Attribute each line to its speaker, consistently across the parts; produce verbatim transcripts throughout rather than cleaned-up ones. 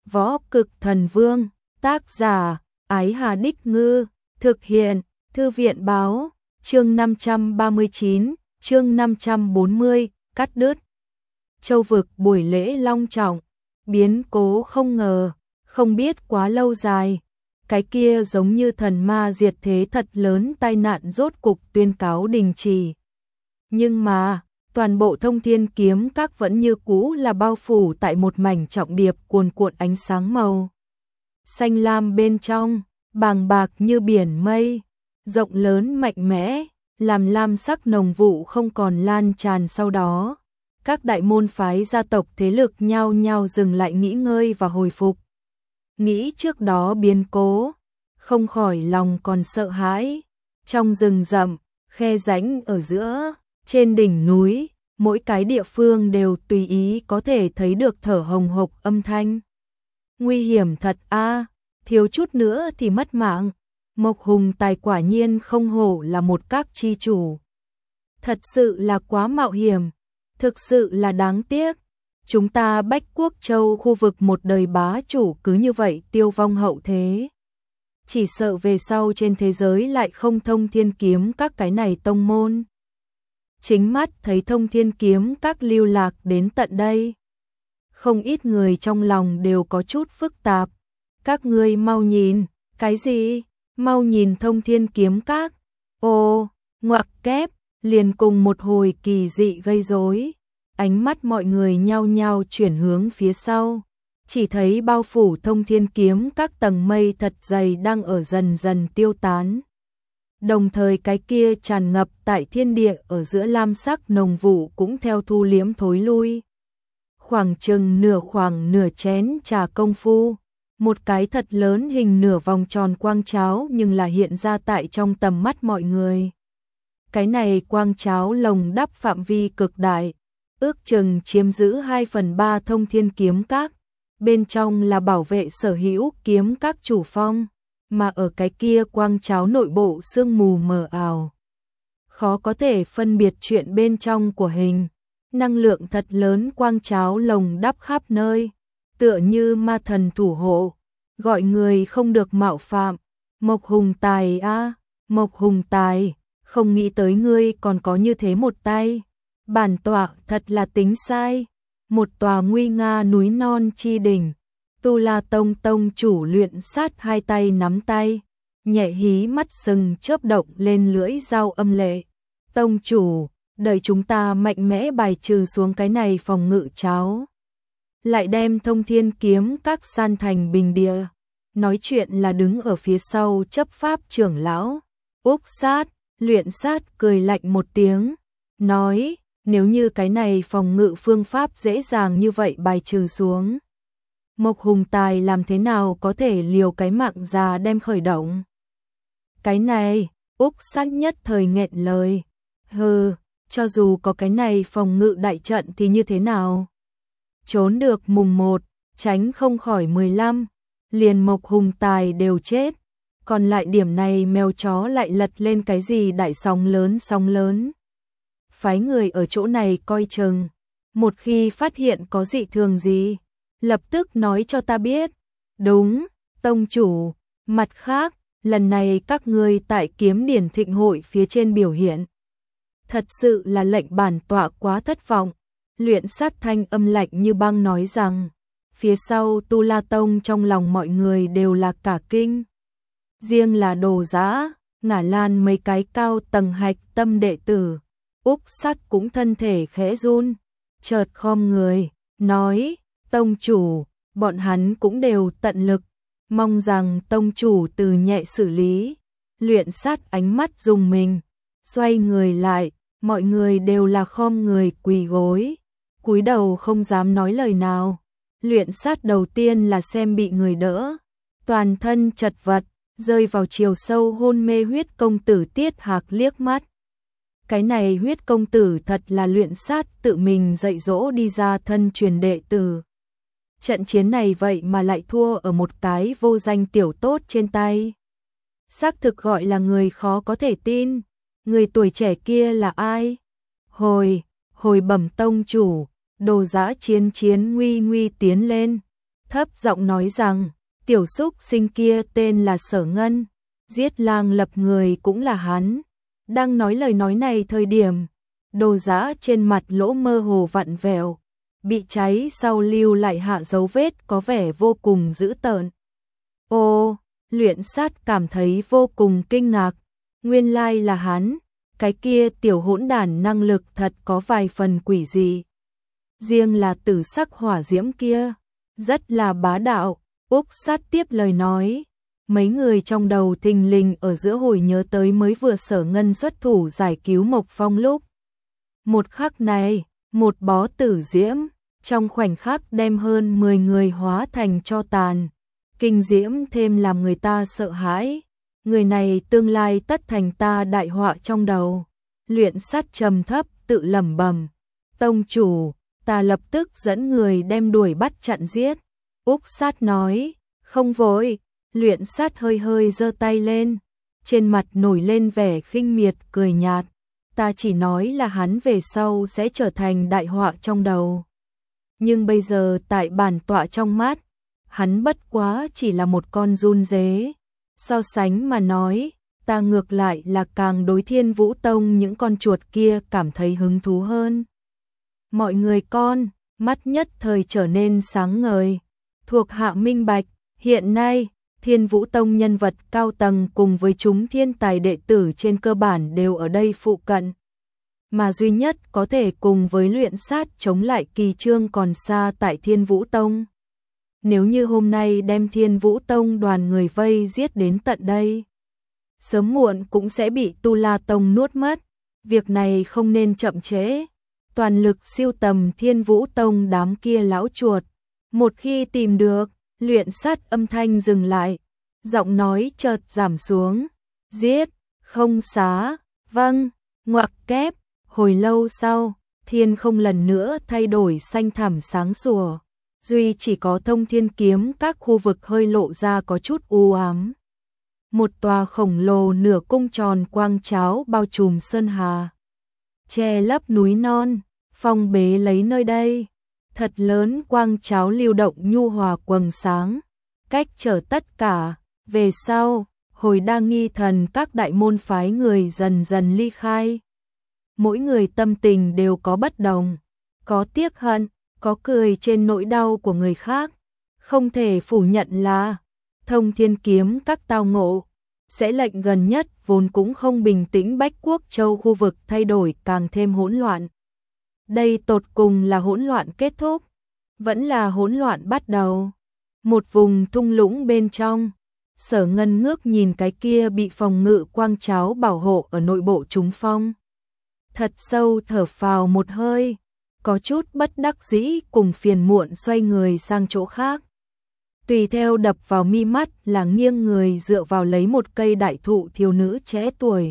Speaker 1: Võ Cực Thần Vương, tác giả, Ái Hà Đích Ngư, thực hiện, Thư viện Báo, chương năm trăm ba mươi chín, chương năm trăm bốn mươi, cắt đứt. Châu vực buổi lễ long trọng, biến cố không ngờ, không biết quá lâu dài, cái kia giống như thần ma diệt thế thật lớn tai nạn rốt cục tuyên cáo đình chỉ. Nhưng mà, toàn bộ Thông Thiên Kiếm Các vẫn như cũ là bao phủ tại một mảnh trọng điệp cuồn cuộn ánh sáng màu xanh lam bên trong, bàng bạc như biển mây, rộng lớn mạnh mẽ, làm lam sắc nồng vụ không còn lan tràn sau đó. Các đại môn phái gia tộc thế lực nhao nhao dừng lại nghỉ ngơi và hồi phục. Nghĩ trước đó biến cố, không khỏi lòng còn sợ hãi. Trong rừng rậm, khe rãnh ở giữa, trên đỉnh núi, mỗi cái địa phương đều tùy ý có thể thấy được thở hồng hộc âm thanh. Nguy hiểm thật a, thiếu chút nữa thì mất mạng. Mộc Hùng Tài quả nhiên không hổ là một các chi chủ. Thật sự là quá mạo hiểm, thực sự là đáng tiếc. Chúng ta Bách Quốc Châu khu vực một đời bá chủ cứ như vậy tiêu vong hậu thế. Chỉ sợ về sau trên thế giới lại không Thông Thiên Kiếm Các cái này tông môn. Chính mắt thấy Thông Thiên Kiếm Các lưu lạc đến tận đây. Không ít người trong lòng đều có chút phức tạp. Các ngươi mau nhìn, cái gì? Mau nhìn Thông Thiên Kiếm Các. Ô, ngoặc kép, liền cùng một hồi kỳ dị gây rối. Ánh mắt mọi người nhao nhao chuyển hướng phía sau. Chỉ thấy bao phủ Thông Thiên Kiếm Các tầng mây thật dày đang ở dần dần tiêu tán. Đồng thời cái kia tràn ngập tại thiên địa ở giữa lam sắc nồng vụ cũng theo thu liếm thối lui. Khoảng chừng nửa khoảng nửa chén trà công phu, một cái thật lớn hình nửa vòng tròn quang cháo nhưng là hiện ra tại trong tầm mắt mọi người. Cái này quang cháo lồng đắp phạm vi cực đại, ước chừng chiếm giữ hai phần ba Thông Thiên Kiếm Các, bên trong là bảo vệ sở hữu kiếm các chủ phong, mà ở cái kia quang cháo nội bộ sương mù mờ ảo. Khó có thể phân biệt chuyện bên trong của hình, năng lượng thật lớn quang cháo lồng đắp khắp nơi, tựa như ma thần thủ hộ, gọi người không được mạo phạm. Mộc Hùng Tài a, Mộc Hùng Tài, không nghĩ tới ngươi còn có như thế một tay. Bản tọa thật là tính sai. Một tòa nguy nga núi non chi đỉnh, Tu La Tông tông chủ luyện sát hai tay nắm tay, nhẹ hí mắt sừng chớp động lên lưỡi dao âm lệ. Tông chủ, đợi chúng ta mạnh mẽ bài trừ xuống cái này phòng ngự cháo, lại đem Thông Thiên Kiếm Các san thành bình địa. Nói chuyện là đứng ở phía sau chấp pháp trưởng lão Úc Sát. Luyện sát cười lạnh một tiếng, nói, nếu như cái này phòng ngự phương pháp dễ dàng như vậy bài trừ xuống, Mộc Hùng Tài làm thế nào có thể liều cái mạng già đem khởi động? Cái này, Úc Sát nhất thời nghẹn lời, hừ, cho dù có cái này phòng ngự đại trận thì như thế nào? Trốn được mùng một, tránh không khỏi mười lăm, liền Mộc Hùng Tài đều chết. Còn lại điểm này mèo chó lại lật lên cái gì đại sóng lớn sóng lớn. Phái người ở chỗ này coi chừng, một khi phát hiện có dị thường gì, lập tức nói cho ta biết. Đúng, tông chủ. Mặt khác, lần này các ngươi tại Kiếm Điển Thịnh hội phía trên biểu hiện, thật sự là lệnh bản tọa quá thất vọng. Luyện sát thanh âm lạnh như băng nói rằng, phía sau Tu La Tông trong lòng mọi người đều là cả kinh. Riêng là Đồ Giã, Ngả Lan mấy cái cao tầng hạch tâm đệ tử, Úc Sát cũng thân thể khẽ run, chợt khom người, nói, tông chủ, bọn hắn cũng đều tận lực, mong rằng tông chủ từ nhẹ xử lý. Luyện sát ánh mắt dùng mình, xoay người lại, mọi người đều là khom người quỳ gối, cúi đầu không dám nói lời nào. Luyện sát đầu tiên là xem bị người đỡ, toàn thân chật vật, rơi vào chiều sâu hôn mê huyết công tử Tiết Hạc liếc mắt. Cái này huyết công tử thật là luyện sát tự mình dạy dỗ đi ra thân truyền đệ tử. Trận chiến này vậy mà lại thua ở một cái vô danh tiểu tốt trên tay. Xác thực gọi là người khó có thể tin. Người tuổi trẻ kia là ai? Hồi, hồi bẩm tông chủ, Đồ Giã chiến chiến nguy nguy tiến lên. thấp giọng nói rằng, tiểu xúc sinh kia tên là Sở Ngân, giết lang lập người cũng là hắn. Đang nói lời nói này thời điểm, Đồ Dã trên mặt lỗ mơ hồ vặn vẹo, bị cháy sau lưu lại hạ dấu vết có vẻ vô cùng dữ tợn. Ô, Luyện Sát cảm thấy vô cùng kinh ngạc, nguyên lai là hắn, cái kia tiểu hỗn đản năng lực thật có vài phần quỷ dị. Riêng là tử sắc hỏa diễm kia, rất là bá đạo. Úc Sát tiếp lời nói, mấy người trong đầu thình lình ở giữa hồi nhớ tới mới vừa Sở Ngân xuất thủ giải cứu Mộc Phong lúc. Một khắc này, một bó tử diễm, trong khoảnh khắc đem hơn mười người hóa thành tro tàn. Kinh diễm thêm làm người ta sợ hãi, người này tương lai tất thành ta đại họa trong đầu. Luyện Sát trầm thấp tự lẩm bẩm, tông chủ, ta lập tức dẫn người đem đuổi bắt chặn giết. Úc Sát nói, không vội. Luyện Sát hơi hơi giơ tay lên, trên mặt nổi lên vẻ khinh miệt cười nhạt, ta chỉ nói là hắn về sau sẽ trở thành đại họa trong đầu. Nhưng bây giờ tại bản tọa trong mắt, hắn bất quá chỉ là một con run dế. So sánh mà nói, ta ngược lại là càng đối Thiên Vũ Tông những con chuột kia cảm thấy hứng thú hơn. Mọi người con, mắt nhất thời trở nên sáng ngời. Thuộc hạ minh bạch, hiện nay, Thiên Vũ Tông nhân vật cao tầng cùng với chúng thiên tài đệ tử trên cơ bản đều ở đây phụ cận. Mà duy nhất có thể cùng với Luyện Sát chống lại Kỳ Trương còn xa tại Thiên Vũ Tông. Nếu như hôm nay đem Thiên Vũ Tông đoàn người vây giết đến tận đây, sớm muộn cũng sẽ bị Tu La Tông nuốt mất. Việc này không nên chậm trễ, toàn lực siêu tầm Thiên Vũ Tông đám kia lão chuột. Một khi tìm được, Luyện Sát âm thanh dừng lại, giọng nói chợt giảm xuống, giết, không xá, vâng, ngoặc kép. Hồi lâu sau, thiên không lần nữa thay đổi xanh thẳm sáng sủa, duy chỉ có Thông Thiên Kiếm các khu vực hơi lộ ra có chút u ám. Một tòa khổng lồ nửa cung tròn quang cháo bao trùm sơn hà, che lấp núi non, phong bế lấy nơi đây. Thật lớn quang cháo lưu động nhu hòa quầng sáng, cách trở tất cả. Về sau, hồi đa nghi thần các đại môn phái người dần dần ly khai. Mỗi người tâm tình đều có bất đồng, có tiếc hận, có cười trên nỗi đau của người khác. Không thể phủ nhận là Thông Thiên Kiếm các tao ngộ, sẽ lệnh gần nhất vốn cũng không bình tĩnh Bách Quốc Châu khu vực thay đổi càng thêm hỗn loạn. Đây tột cùng là hỗn loạn kết thúc, vẫn là hỗn loạn bắt đầu. Một vùng thung lũng bên trong, Sở Ngân ngước nhìn cái kia bị phòng ngự quang cháo bảo hộ ở nội bộ trúng phong. Thật sâu thở phào một hơi, có chút bất đắc dĩ cùng phiền muộn xoay người sang chỗ khác. Tùy theo đập vào mi mắt là nghiêng người dựa vào lấy một cây đại thụ thiếu nữ trẻ tuổi.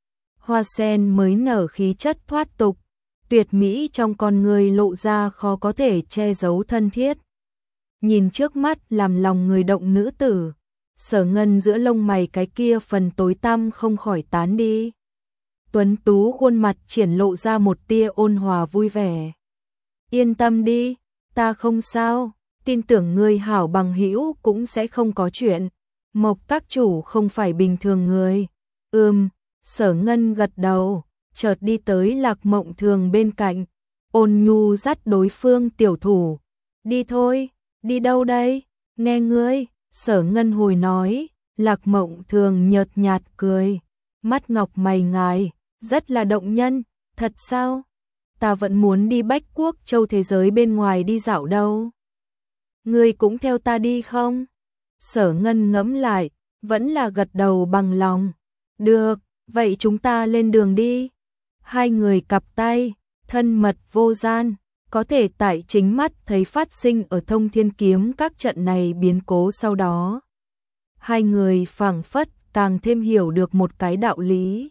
Speaker 1: Hoa sen mới nở khí chất thoát tục, tuyệt mỹ trong con người lộ ra khó có thể che giấu thân thiết. Nhìn trước mắt làm lòng người động nữ tử, Sở Ngân giữa lông mày cái kia phần tối tăm không khỏi tán đi. Tuấn tú khuôn mặt triển lộ ra một tia ôn hòa vui vẻ. Yên tâm đi, ta không sao, tin tưởng ngươi hảo bằng hữu cũng sẽ không có chuyện. Mộc các chủ không phải bình thường người. Ừm, Sở Ngân gật đầu, chợt đi tới Lạc Mộng Thường bên cạnh, ôn nhu dắt đối phương tiểu thủ. Đi thôi, đi đâu đây? Nghe ngươi, Sở Ngân hồi nói. Lạc Mộng Thường nhợt nhạt cười, mắt ngọc mày ngài, rất là động nhân. Thật sao? Ta vẫn muốn đi Bách Quốc Châu thế giới bên ngoài đi dạo đâu. Ngươi cũng theo ta đi không? Sở Ngân ngẫm lại, vẫn là gật đầu bằng lòng. Được, vậy chúng ta lên đường đi. Hai người cặp tay, thân mật vô gian, có thể tại chính mắt thấy phát sinh ở Thông Thiên Kiếm các trận này biến cố sau đó. Hai người phảng phất càng thêm hiểu được một cái đạo lý.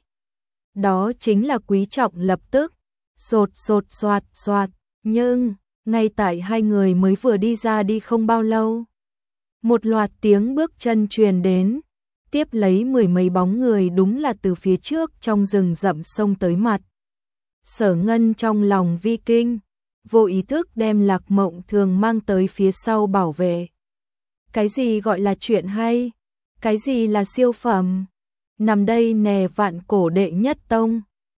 Speaker 1: Đó chính là quý trọng lập tức, sột sột soạt soạt. Nhưng, ngay tại hai người mới vừa đi ra đi không bao lâu, một loạt tiếng bước chân truyền đến, tiếp lấy mười mấy bóng người đúng là từ phía trước trong rừng rậm xông tới mặt. Sở Ngân trong lòng vi kinh, vô ý thức đem Lạc Mộng Thường mang tới phía sau bảo vệ. Cái gì gọi là chuyện hay? Cái gì là siêu phẩm? Nằm đây nè vạn cổ đệ nhất tông.